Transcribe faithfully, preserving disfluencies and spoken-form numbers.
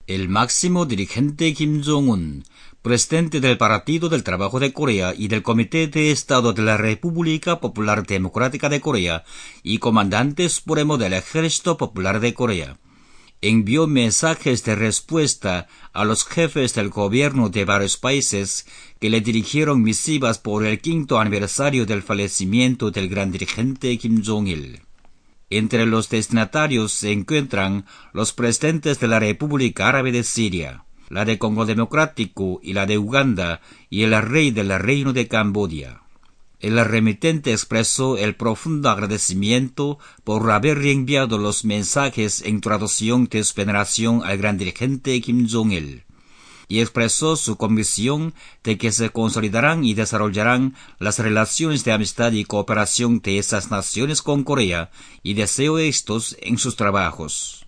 El máximo dirigente Kim Jong-un, presidente del Partido del Trabajo de Corea y del Comité de Estado de la República Popular Democrática de Corea y comandante supremo del Ejército Popular de Corea, envió mensajes de respuesta a los jefes del gobierno de varios países que le dirigieron misivas por el quinto aniversario del fallecimiento del gran dirigente Kim Jong-il. Entre los destinatarios se encuentran los presidentes de la República Árabe de Siria, la de Congo Democrático y la de Uganda, y el rey del Reino de Camboya. El remitente expresó el profundo agradecimiento por haber enviado los mensajes en traducción de su veneración al gran dirigente Kim Jong-il, y expresó su convicción de que se consolidarán y desarrollarán las relaciones de amistad y cooperación de esas naciones con Corea, y deseó éxitos en sus trabajos.